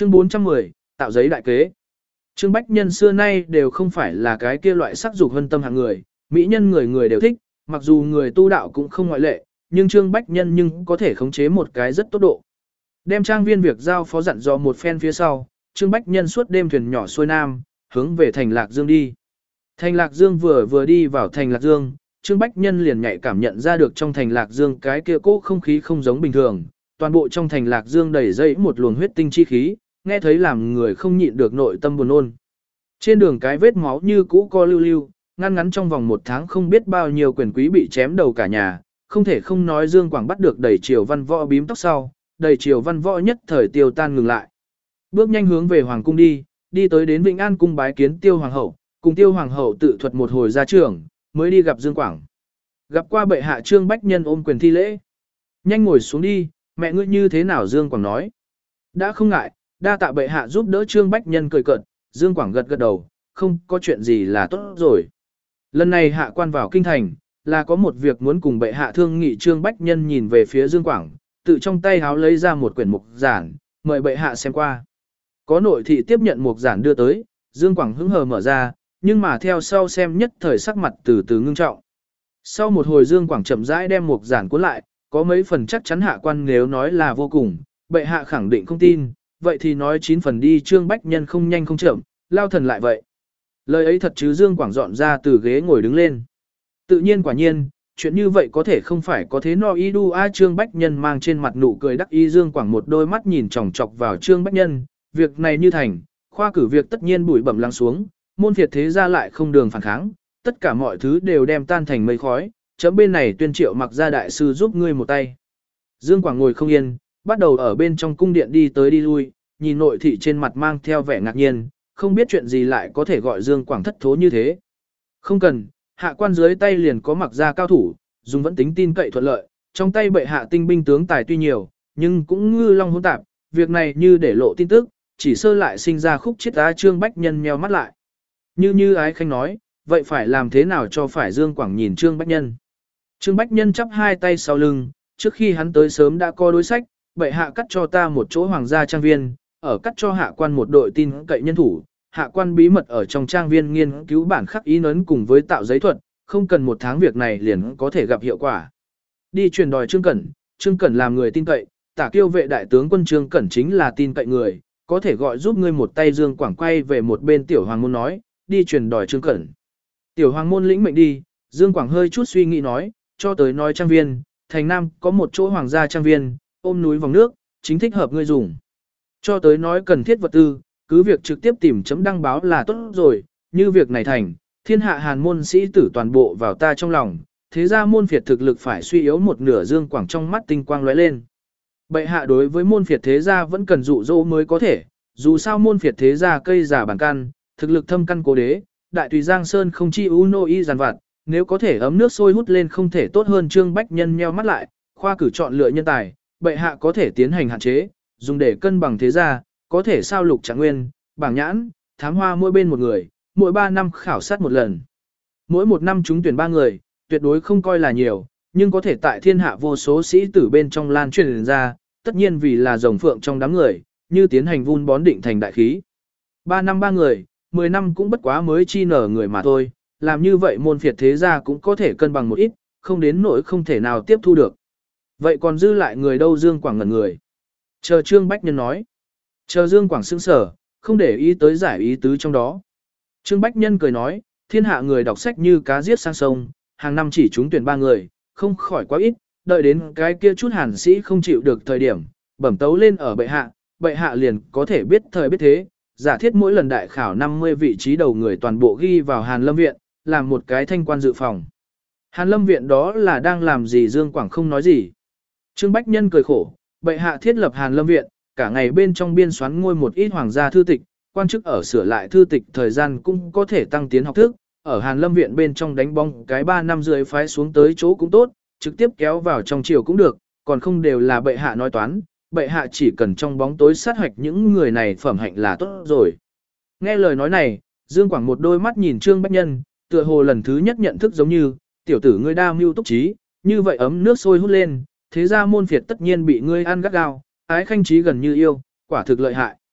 Chương 410, tạo giấy đại kế. Trương Bách Nhân xưa nay đều không phải là cái kia loại sắc dục hân tâm hạng người, mỹ nhân người người đều thích, mặc dù người tu đạo cũng không ngoại lệ, nhưng Trương Bách Nhân nhưng có thể khống chế một cái rất tốt độ. Đem trang viên việc giao phó dặn dò một phen phía sau, Trương Bách Nhân suốt đêm thuyền nhỏ xuôi nam, hướng về thành Lạc Dương đi. Thành Lạc Dương vừa đi vào thành Lạc Dương, Trương Bách Nhân liền nhạy cảm nhận ra được trong thành Lạc Dương cái kia cố không khí không giống bình thường, toàn bộ trong thành Lạc Dương đầy dẫy một luồng huyết tinh chi khí, nghe thấy làm người không nhịn được nội tâm buồn nôn. Trên đường cái vết máu như cũ co lưu lưu, ngăn ngắn trong vòng 1 tháng không biết bao nhiêu quyền quý bị chém đầu cả nhà, không thể không nói Dương Quảng bắt được đầy triều văn võ bím tóc sau, đầy triều văn võ nhất thời tiêu tan ngừng lại. Bước nhanh hướng về Hoàng cung đi tới đến Vĩnh An cung bái kiến Tiêu Hoàng hậu, cùng Tiêu Hoàng hậu tự thuật một hồi ra trường, mới đi gặp Dương Quảng. Gặp qua bệ hạ Trương Bách Nhân ôm quyền thi lễ. Nhanh ngồi xuống đi, mẹ ngươi như thế nào Dương Quảng nói. Đã không ngại, đa tạ bệ hạ giúp đỡ Trương Bách Nhân cười cợt, Dương Quảng gật đầu, không có chuyện gì là tốt rồi. Lần này hạ quan vào kinh thành, là có một việc muốn cùng bệ hạ thương nghị. Trương Bách Nhân nhìn về phía Dương Quảng, tự trong tay háo lấy ra một quyển mục giản, mời bệ hạ xem qua. Có nội thị tiếp nhận mục giản đưa tới, Dương Quảng hứng hờ mở ra, nhưng mà theo sau xem nhất thời sắc mặt từ từ ngưng trọng. Sau một hồi Dương Quảng chậm rãi đem mục giản cuốn lại, có mấy phần chắc chắn hạ quan nếu nói là vô cùng, bệ hạ khẳng định không tin, vậy thì nói 9 phần đi. Trương Bách Nhân không nhanh không chậm, lao thần lại vậy. Lời ấy thật chứ? Dương Quảng dọn ra từ ghế ngồi đứng lên. Tự nhiên quả nhiên, chuyện như vậy có thể không phải có thế no y đu a. Trương Bách Nhân mang trên mặt nụ cười đắc ý. Dương Quảng một đôi mắt nhìn chòng chọc vào Trương Bách Nhân, việc này như thành, khoa cử việc tất nhiên bụi bẩm lắng xuống, môn phiệt thế ra lại không đường phản kháng, tất cả mọi thứ đều đem tan thành mây khói, chấm bên này tuyên triệu mặc ra đại sư giúp ngươi một tay. Dương Quảng ngồi không yên, bắt đầu ở bên trong cung điện đi tới đi lui, nhìn nội thị trên mặt mang theo vẻ ngạc nhiên, không biết chuyện gì lại có thể gọi Dương Quảng thất thố như thế. Không cần, hạ quan dưới tay liền có mặc ra cao thủ, dùng vẫn tính tin cậy thuận lợi, trong tay bệ hạ tinh binh tướng tài tuy nhiều, nhưng cũng ngư long hỗn tạp, việc này như để lộ tin tức, chỉ sơ lại sinh ra khúc chết á. Trương Bách Nhân nheo mắt lại. Như ái khanh nói, vậy phải làm thế nào cho phải? Dương Quảng nhìn Trương Bách Nhân. Trương Bách Nhân chắp hai tay sau lưng, trước khi hắn tới sớm đã có đối sách, bệ hạ cắt cho ta một chỗ hoàng gia trang viên, ở cắt cho hạ quan một đội tin cậy nhân thủ, hạ quan bí mật ở trong trang viên nghiên cứu bản khắc ý nấn cùng với tạo giấy thuật, không cần 1 tháng việc này liền có thể gặp hiệu quả. Đi truyền đòi Trương Cẩn làm người tin cậy, Tả Kiêu vệ đại tướng quân Trương Cẩn chính là tin cậy người, có thể gọi giúp ngươi một tay. Dương Quảng quay về một bên Tiểu Hoàng môn nói, đi truyền đòi Trương Cẩn. Tiểu Hoàng môn lĩnh mệnh đi. Dương Quảng hơi chút suy nghĩ nói, cho tới nói trang viên, thành Nam có một chỗ hoàng gia trang viên, ôm núi vòng nước, chính thích hợp ngươi dùng. Cho tới nói cần thiết vật tư, cứ việc trực tiếp tìm chấm đăng báo là tốt rồi, như việc này thành, thiên hạ hàn môn sĩ tử toàn bộ vào ta trong lòng, thế ra môn phiệt thực lực phải suy yếu một nửa. Dương Quảng trong mắt tinh quang lóe lên. Bệ hạ đối với môn phiệt thế gia vẫn cần dụ dỗ mới có thể, dù sao môn phiệt thế gia cây giả bản căn, thực lực thâm căn cố đế, đại tùy Giang Sơn không chi uno y giàn vặt, nếu có thể ấm nước sôi hút lên không thể tốt hơn. Trương Bách Nhân nheo mắt lại, khoa cử chọn lựa nhân tài, bệ hạ có thể tiến hành hạn chế, dùng để cân bằng thế gia, có thể sao lục trạng nguyên, bảng nhãn, thám hoa mỗi bên một người, mỗi 3 năm khảo sát một lần. Mỗi 1 năm chúng tuyển 3 người, tuyệt đối không coi là nhiều, nhưng có thể tại thiên hạ vô số sĩ tử bên trong lan truyền ra, tất nhiên vì là rồng phượng trong đám người, như tiến hành vun bón định thành đại khí. 3 năm 3 người, 10 năm cũng bất quá mới chi nở người mà thôi, làm như vậy môn phiệt thế gia cũng có thể cân bằng một ít, không đến nỗi không thể nào tiếp thu được. Vậy còn dư lại người đâu? Dương Quảng ngẩn người. Chờ Trương Bách Nhân nói. Chờ Dương Quảng sững sở, không để ý tới giải ý tứ trong đó. Trương Bách Nhân cười nói, thiên hạ người đọc sách như cá giết sang sông, hàng năm chỉ trúng tuyển 3 người, không khỏi quá ít, đợi đến cái kia chút hàn sĩ không chịu được thời điểm, bẩm tấu lên ở bệ hạ liền có thể biết thời biết thế, giả thiết mỗi lần đại khảo 50 vị trí đầu người toàn bộ ghi vào Hàn Lâm Viện, làm một cái thanh quan dự phòng. Hàn Lâm Viện đó là đang làm gì? Dương Quảng không nói gì. Trương Bách Nhân cười khổ, bệ hạ thiết lập Hàn Lâm Viện, cả ngày bên trong biên soán ngôi một ít hoàng gia thư tịch, quan chức ở sửa lại thư tịch thời gian cũng có thể tăng tiến học thức, ở Hàn Lâm Viện bên trong đánh bóng cái 3 năm dưới phái xuống tới chỗ cũng tốt, trực tiếp kéo vào trong triều cũng được, còn không đều là bệ hạ nói toán, bệ hạ chỉ cần trong bóng tối sát hoạch những người này phẩm hạnh là tốt rồi. Nghe lời nói này, Dương Quảng một đôi mắt nhìn Trương Bách Nhân, tựa hồ lần thứ nhất nhận thức giống như, tiểu tử ngươi đa mưu túc trí, như vậy ấm nước sôi hút lên, thế ra môn phiệt tất nhiên bị ngươi ăn gắt gao, ái khanh trí gần như yêu, quả thực lợi hại.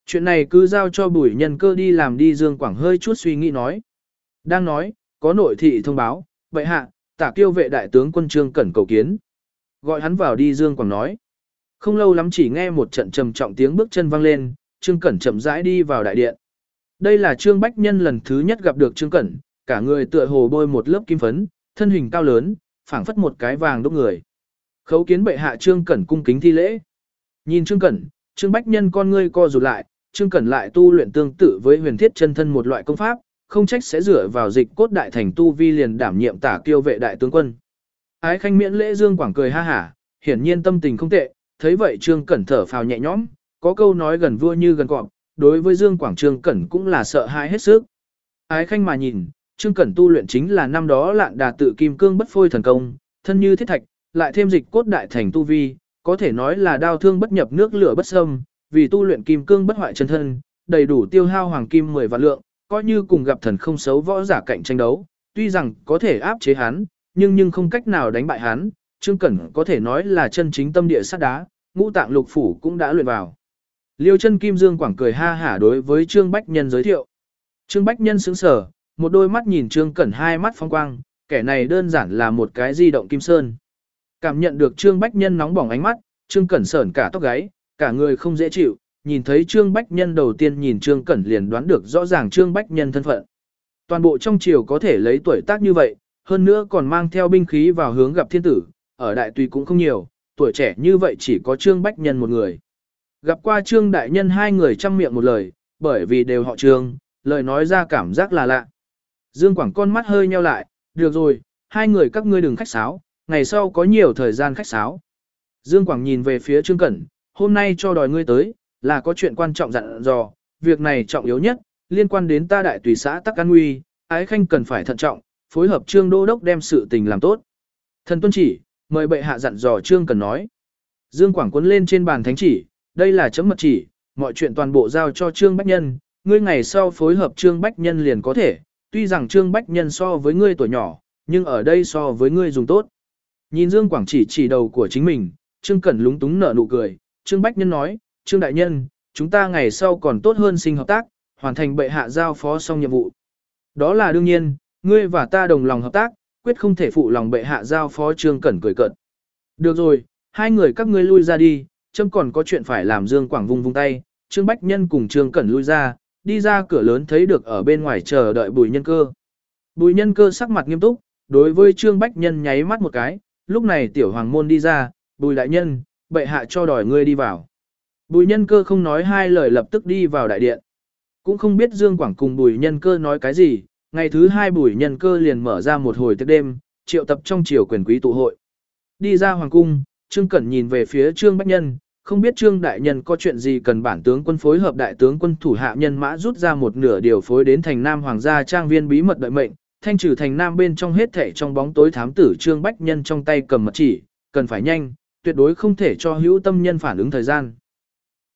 Chuyện này cứ giao cho Bùi Nhân Cơ đi làm đi. Dương Quảng hơi chút suy nghĩ nói. Đang nói, có nội thị thông báo, bệ hạ, Tả Kiêu vệ đại tướng quân Trương Cẩn cầu kiến. Gọi hắn vào đi. Dương Quảng nói. Không lâu lắm chỉ nghe một trận trầm trọng tiếng bước chân vang lên, Trương Cẩn chậm rãi đi vào đại điện. Đây là Trương Bách Nhân lần thứ nhất gặp được Trương Cẩn, cả người tựa hồ bôi một lớp kim phấn, thân hình cao lớn, phảng phất một cái vàng đúc người. Khấu kiến bệ hạ. Trương Cẩn cung kính thi lễ. Nhìn Trương Cẩn, Trương Bách Nhân con ngươi co rụt lại, Trương Cẩn lại tu luyện tương tự với huyền thiết chân thân một loại công pháp, không trách sẽ dựa vào dịch cốt đại thành tu vi liền đảm nhiệm Tả Kiêu vệ đại tướng quân. Ái khanh miễn lễ. Dương Quảng cười ha hả, hiển nhiên tâm tình không tệ, thấy vậy Trương Cẩn thở phào nhẹ nhõm, có câu nói gần vua như gần cọp, đối với Dương Quảng Trương Cẩn cũng là sợ hãi hết sức. Ái khanh mà nhìn, Trương Cẩn tu luyện chính là năm đó Lạn Đà tự kim cương bất phôi thần công, thân như thiết thạch, lại thêm dịch cốt đại thành tu vi, có thể nói là đao thương bất nhập nước lửa bất xâm, vì tu luyện kim cương bất hoại chân thân, đầy đủ tiêu hao hoàng kim 10 vạn lượng, coi như cùng gặp thần không xấu võ giả cạnh tranh đấu, tuy rằng có thể áp chế hắn, nhưng không cách nào đánh bại hắn. Trương Cẩn có thể nói là chân chính tâm địa sắt đá, ngũ tạng lục phủ cũng đã luyện vào. Liêu chân kim. Dương Quảng cười ha hả đối với Trương Bách Nhân giới thiệu. Trương Bách Nhân sững sờ, một đôi mắt nhìn Trương Cẩn hai mắt phong quang, kẻ này đơn giản là một cái di động kim sơn. Cảm nhận được Trương Bách Nhân nóng bỏng ánh mắt, Trương Cẩn sởn cả tóc gáy, cả người không dễ chịu, nhìn thấy Trương Bách Nhân đầu tiên nhìn Trương Cẩn liền đoán được rõ ràng Trương Bách Nhân thân phận. Toàn bộ trong triều có thể lấy tuổi tác như vậy, hơn nữa còn mang theo binh khí vào hướng gặp thiên tử, ở đại tùy cũng không nhiều, tuổi trẻ như vậy chỉ có Trương Bách Nhân một người. Gặp qua Trương đại nhân hai người trăm miệng một lời, bởi vì đều họ Trương, lời nói ra cảm giác là lạ. Dương Quảng con mắt hơi nheo lại, được rồi, hai người các ngươi đừng khách sáo, ngày sau có nhiều thời gian khách sáo. Dương Quảng nhìn về phía Trương Cẩn, hôm nay cho đòi ngươi tới, là có chuyện quan trọng dặn dò, việc này trọng yếu nhất, liên quan đến ta đại tùy xã Tắc An Nguy, ái khanh cần phải thận trọng, phối hợp Trương Đô Đốc đem sự tình làm tốt. Thần tuân chỉ, mời bệ hạ dặn dò. Trương Cẩn nói. Dương Quảng cuốn lên trên bàn thánh chỉ, đây là chấm mật chỉ, mọi chuyện toàn bộ giao cho Trương Bách Nhân, ngươi ngày sau phối hợp Trương Bách Nhân liền có thể, tuy rằng Trương Bách Nhân so với ngươi tuổi nhỏ, nhưng ở đây so với ngươi dùng tốt. Nhìn Dương Quảng chỉ đầu của chính mình, Trương Cẩn lúng túng nở nụ cười, Trương Bách Nhân nói, Trương Đại Nhân, chúng ta ngày sau còn tốt hơn sinh hợp tác, hoàn thành bệ hạ giao phó xong nhiệm vụ. Đó là đương nhiên, ngươi và ta đồng lòng hợp tác, quyết không thể phụ lòng bệ hạ giao phó. Trương Cẩn cười cợt. Được rồi, hai người các ngươi lui ra đi, chấm còn có chuyện phải làm. Dương Quảng vung tay, Trương Bách Nhân cùng Trương Cẩn lui ra, đi ra cửa lớn thấy được ở bên ngoài chờ đợi Bùi Nhân Cơ. Bùi Nhân Cơ sắc mặt nghiêm túc, đối với Trương Bách Nhân nháy mắt một cái, lúc này tiểu hoàng môn đi ra, Bùi đại nhân, bệ hạ cho đòi ngươi đi vào. Bùi Nhân Cơ không nói hai lời lập tức đi vào đại điện. Cũng không biết Dương Quảng cùng Bùi Nhân Cơ nói cái gì, ngày thứ hai Bùi Nhân Cơ liền mở ra một hồi tiệc đêm, triệu tập trong triều quyền quý tụ hội. Đi ra hoàng cung, Trương Cẩn nhìn về phía Trương Bách Nhân, không biết Trương đại nhân có chuyện gì cần bản tướng quân phối hợp đại tướng quân thủ hạ nhân mã rút ra một nửa điều phối đến thành Nam hoàng gia trang viên bí mật đợi mệnh, thanh trừ thành Nam bên trong hết thảy trong bóng tối thám tử. Trương Bách Nhân trong tay cầm mật chỉ, cần phải nhanh, tuyệt đối không thể cho hữu tâm nhân phản ứng thời gian.